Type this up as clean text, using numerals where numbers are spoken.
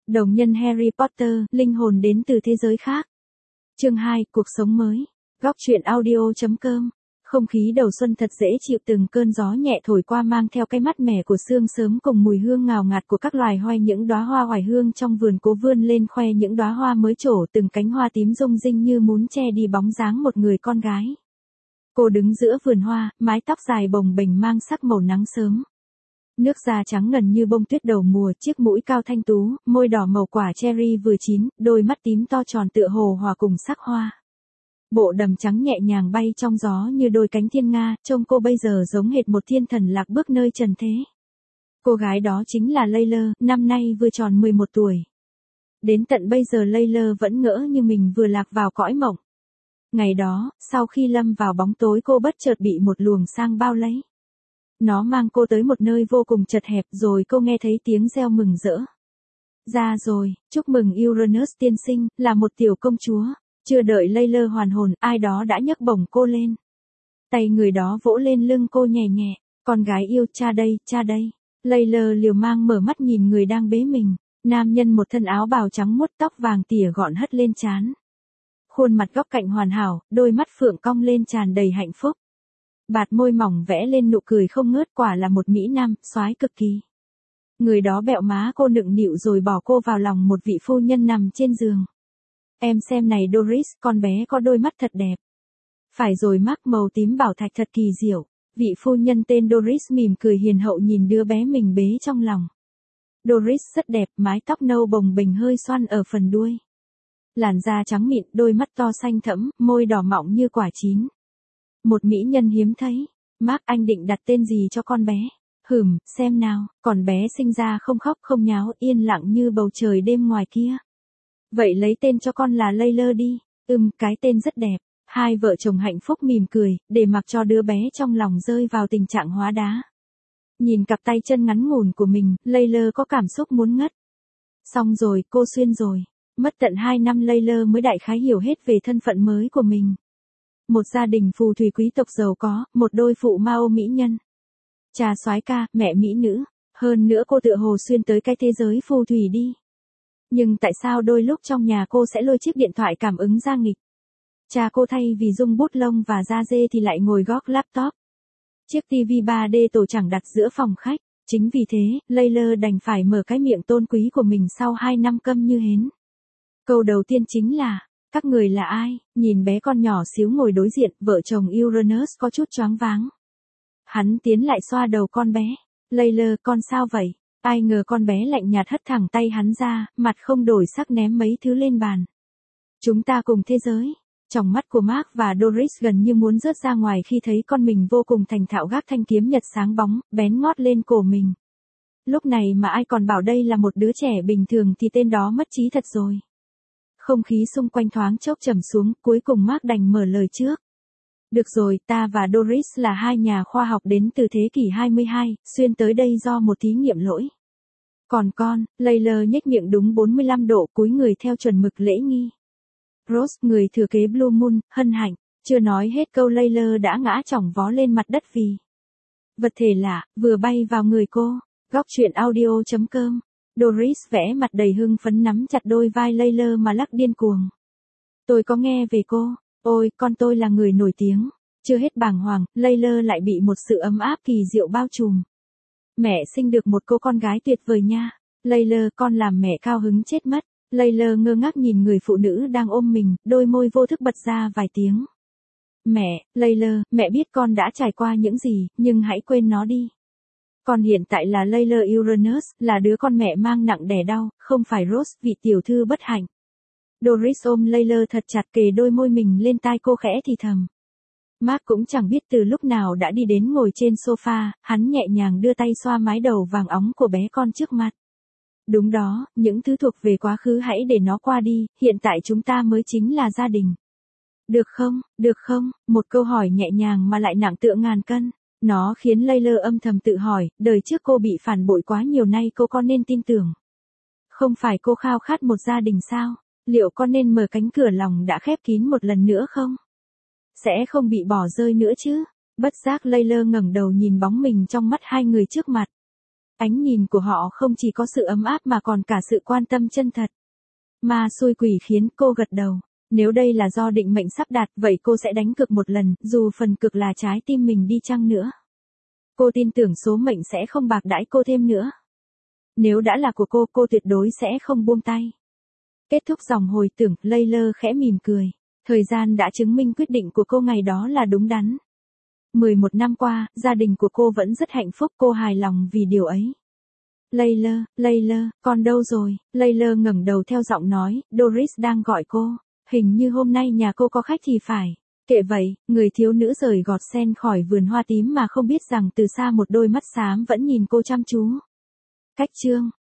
Đồng nhân Harry Potter, linh hồn đến từ thế giới khác. Chương 2, cuộc sống mới. Góc truyện audio.com. Không khí đầu xuân thật dễ chịu, từng cơn gió nhẹ thổi qua mang theo cái mát mẻ của sương sớm cùng mùi hương ngào ngạt của các loài hoa. Những đóa hoa oải hương trong vườn cố vươn lên khoe những đóa hoa mới trổ, từng cánh hoa tím rung rinh như muốn che đi bóng dáng một người con gái. Cô đứng giữa vườn hoa, mái tóc dài bồng bềnh mang sắc màu nắng sớm. Nước da trắng ngần như bông tuyết đầu mùa, chiếc mũi cao thanh tú, môi đỏ màu quả cherry vừa chín, đôi mắt tím to tròn tựa hồ hòa cùng sắc hoa. Bộ đầm trắng nhẹ nhàng bay trong gió như đôi cánh thiên nga, trông cô bây giờ giống hệt một thiên thần lạc bước nơi trần thế. Cô gái đó chính là Layla, năm nay vừa tròn 11 tuổi. Đến tận bây giờ Layla vẫn ngỡ như mình vừa lạc vào cõi mộng. Ngày đó, sau khi lâm vào bóng tối, cô bất chợt bị một luồng sang bao lấy. Nó mang cô tới một nơi vô cùng chật hẹp, rồi cô nghe thấy tiếng reo mừng rỡ. Ra rồi, chúc mừng Uranus tiên sinh, là một tiểu công chúa. Chưa đợi Layla hoàn hồn, ai đó đã nhấc bổng cô lên. Tay người đó vỗ lên lưng cô nhẹ nhẹ. Con gái yêu, cha đây, cha đây. Layla liều mang mở mắt nhìn người đang bế mình. Nam nhân một thân áo bào trắng muốt, tóc vàng tỉa gọn hất lên trán. Khuôn mặt góc cạnh hoàn hảo, đôi mắt phượng cong lên tràn đầy hạnh phúc. Bạt môi mỏng vẽ lên nụ cười không ngớt, quả là một mỹ nam, soái cực kỳ. Người đó bẹo má cô nựng nịu rồi bỏ cô vào lòng một vị phu nhân nằm trên giường. Em xem này Doris, con bé có đôi mắt thật đẹp. Phải rồi, mắt màu tím bảo thạch thật kỳ diệu. Vị phu nhân tên Doris mỉm cười hiền hậu nhìn đứa bé mình bế trong lòng. Doris rất đẹp, mái tóc nâu bồng bềnh hơi xoăn ở phần đuôi. Làn da trắng mịn, đôi mắt to xanh thẫm, môi đỏ mọng như quả chín. Một mỹ nhân hiếm thấy. Mark, anh định đặt tên gì cho con bé? Xem nào, con bé sinh ra không khóc không nháo, yên lặng như bầu trời đêm ngoài kia. Vậy lấy tên cho con là Layla đi. Cái tên rất đẹp. Hai vợ chồng hạnh phúc mỉm cười, để mặc cho đứa bé trong lòng rơi vào tình trạng hóa đá. Nhìn cặp tay chân ngắn ngủn của mình, Layla có cảm xúc muốn ngất. Xong rồi, cô xuyên rồi. Mất tận 2 năm Layla mới đại khái hiểu hết về thân phận mới của mình. Một gia đình phù thủy quý tộc giàu có, một đôi phụ mao mỹ nhân. Cha soái ca, mẹ mỹ nữ. Hơn nữa cô tựa hồ xuyên tới cái thế giới phù thủy đi. Nhưng tại sao đôi lúc trong nhà cô sẽ lôi chiếc điện thoại cảm ứng ra nghịch? Cha cô thay vì dung bút lông và da dê thì lại ngồi góc laptop. Chiếc TV 3D tổ chẳng đặt giữa phòng khách. Chính vì thế, Layla đành phải mở cái miệng tôn quý của mình sau 2 năm câm như hến. Câu đầu tiên chính là, các người là ai? Nhìn bé con nhỏ xíu ngồi đối diện, vợ chồng Uranus có chút choáng váng. Hắn tiến lại xoa đầu con bé. Layla, con sao vậy? Ai ngờ con bé lạnh nhạt hất thẳng tay hắn ra, mặt không đổi sắc ném mấy thứ lên bàn. Chúng ta cùng thế giới. Trong mắt của Mark và Doris gần như muốn rớt ra ngoài khi thấy con mình vô cùng thành thạo gác thanh kiếm nhật sáng bóng, bén ngót lên cổ mình. Lúc này mà ai còn bảo đây là một đứa trẻ bình thường thì tên đó mất trí thật rồi. Không khí xung quanh thoáng chốc trầm xuống, cuối cùng Mark đành mở lời trước. Được rồi, ta và Doris là 2 nhà khoa học đến từ thế kỷ 22, xuyên tới đây do một thí nghiệm lỗi. Còn con, Layla nhếch miệng đúng 45 độ, cúi người theo chuẩn mực lễ nghi. Rose, người thừa kế Blue Moon, hân hạnh. Chưa nói hết câu Layla đã ngã chỏng vó lên mặt đất vì vật thể lạ vừa bay vào người cô. Góc truyện audio.com. Doris vẽ mặt đầy hưng phấn nắm chặt đôi vai Layla mà lắc điên cuồng. Tôi có nghe về cô. Ôi, con tôi là người nổi tiếng. Chưa hết bàng hoàng, Layla lại bị một sự ấm áp kỳ diệu bao trùm. Mẹ sinh được một cô con gái tuyệt vời nha. Layla, con làm mẹ cao hứng chết mất. Layla ngơ ngác nhìn người phụ nữ đang ôm mình, đôi môi vô thức bật ra vài tiếng. Mẹ, Layla, mẹ biết con đã trải qua những gì, nhưng hãy quên nó đi. Con hiện tại là Layla Uranus, là đứa con mẹ mang nặng đẻ đau, không phải Rose, vị tiểu thư bất hạnh. Doris ôm Layla thật chặt, kề đôi môi mình lên tai cô khẽ thì thầm. Mark cũng chẳng biết từ lúc nào đã đi đến ngồi trên sofa, hắn nhẹ nhàng đưa tay xoa mái đầu vàng óng của bé con trước mặt. Đúng đó, những thứ thuộc về quá khứ hãy để nó qua đi, hiện tại chúng ta mới chính là gia đình. Được không, một câu hỏi nhẹ nhàng mà lại nặng tựa ngàn cân. Nó khiến Layla âm thầm tự hỏi, đời trước cô bị phản bội quá nhiều, nay cô có nên tin tưởng? Không phải cô khao khát một gia đình sao? Liệu con nên mở cánh cửa lòng đã khép kín một lần nữa không? Sẽ không bị bỏ rơi nữa chứ? Bất giác Layla ngẩng đầu nhìn bóng mình trong mắt hai người trước mặt. Ánh nhìn của họ không chỉ có sự ấm áp mà còn cả sự quan tâm chân thật. Ma xui quỷ khiến, cô gật đầu. Nếu đây là do định mệnh sắp đặt, vậy cô sẽ đánh cược một lần, dù phần cược là trái tim mình đi chăng nữa. Cô tin tưởng số mệnh sẽ không bạc đãi cô thêm nữa. Nếu đã là của cô tuyệt đối sẽ không buông tay. Kết thúc dòng hồi tưởng, Layla khẽ mỉm cười. Thời gian đã chứng minh quyết định của cô ngày đó là đúng đắn. 11 năm qua, gia đình của cô vẫn rất hạnh phúc, cô hài lòng vì điều ấy. Layla, con đâu rồi? Layla ngẩng đầu theo giọng nói, Doris đang gọi cô. Hình như hôm nay nhà cô có khách thì phải. Kệ vậy, người thiếu nữ rời gọt sen khỏi vườn hoa tím mà không biết rằng từ xa một đôi mắt xám vẫn nhìn cô chăm chú. Cách chương